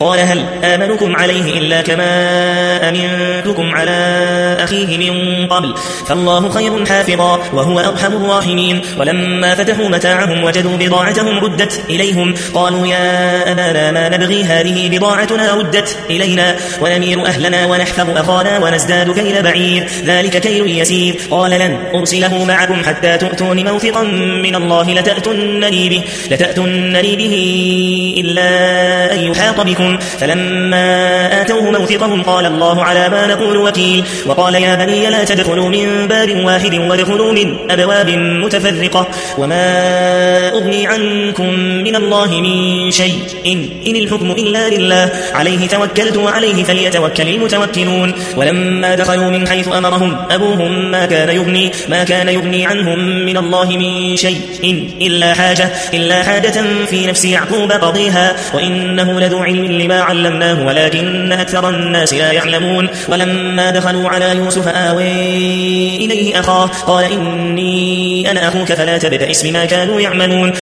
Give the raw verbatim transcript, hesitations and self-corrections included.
قال هل آمنكم عليه إلا كما أمنتكم على أخيه من قبل فالله خير حافظا وهو أرحم الراحمين. ولما فتحوا متاعهم وجدوا بضاعتهم ردت إليهم قالوا يا أبانا ما نبغي هذه بضاعتنا ردت إلينا ونمير أهلنا ونحفظ أخانا ونزداد كيل بعير ذلك كيل يسير. قال لن أرسله معكم حتى تؤتون موثقا من الله لتأتنني به, لتأتنني به إلا أن يحاط بكم. فلما آتوه موثقهم قال الله على ما نقول وكيل. وقال يا بني لا تدخلوا من باب واحد وادخلوا من أبواب متفرقة وما أغني عنكم من الله من شيء إن, إن الحكم إلا لله عليه توكلت وعليه فليتوكل المتوكلون. ولما دخلوا من حيث أمرهم أبوهم ما كان يغني, ما كان يغني عنهم من الله من شيء إن إلا حاجة, إلا حاجة في نفس يعقوب قضيها وإنه لذو علم لما علمناه ولكن أكثر الناس لا يعلمون. ولما دخلوا على يوسف آوي إليه أخاه قال إني أنا أخوك فلا تبتئس بما كانوا يعملون.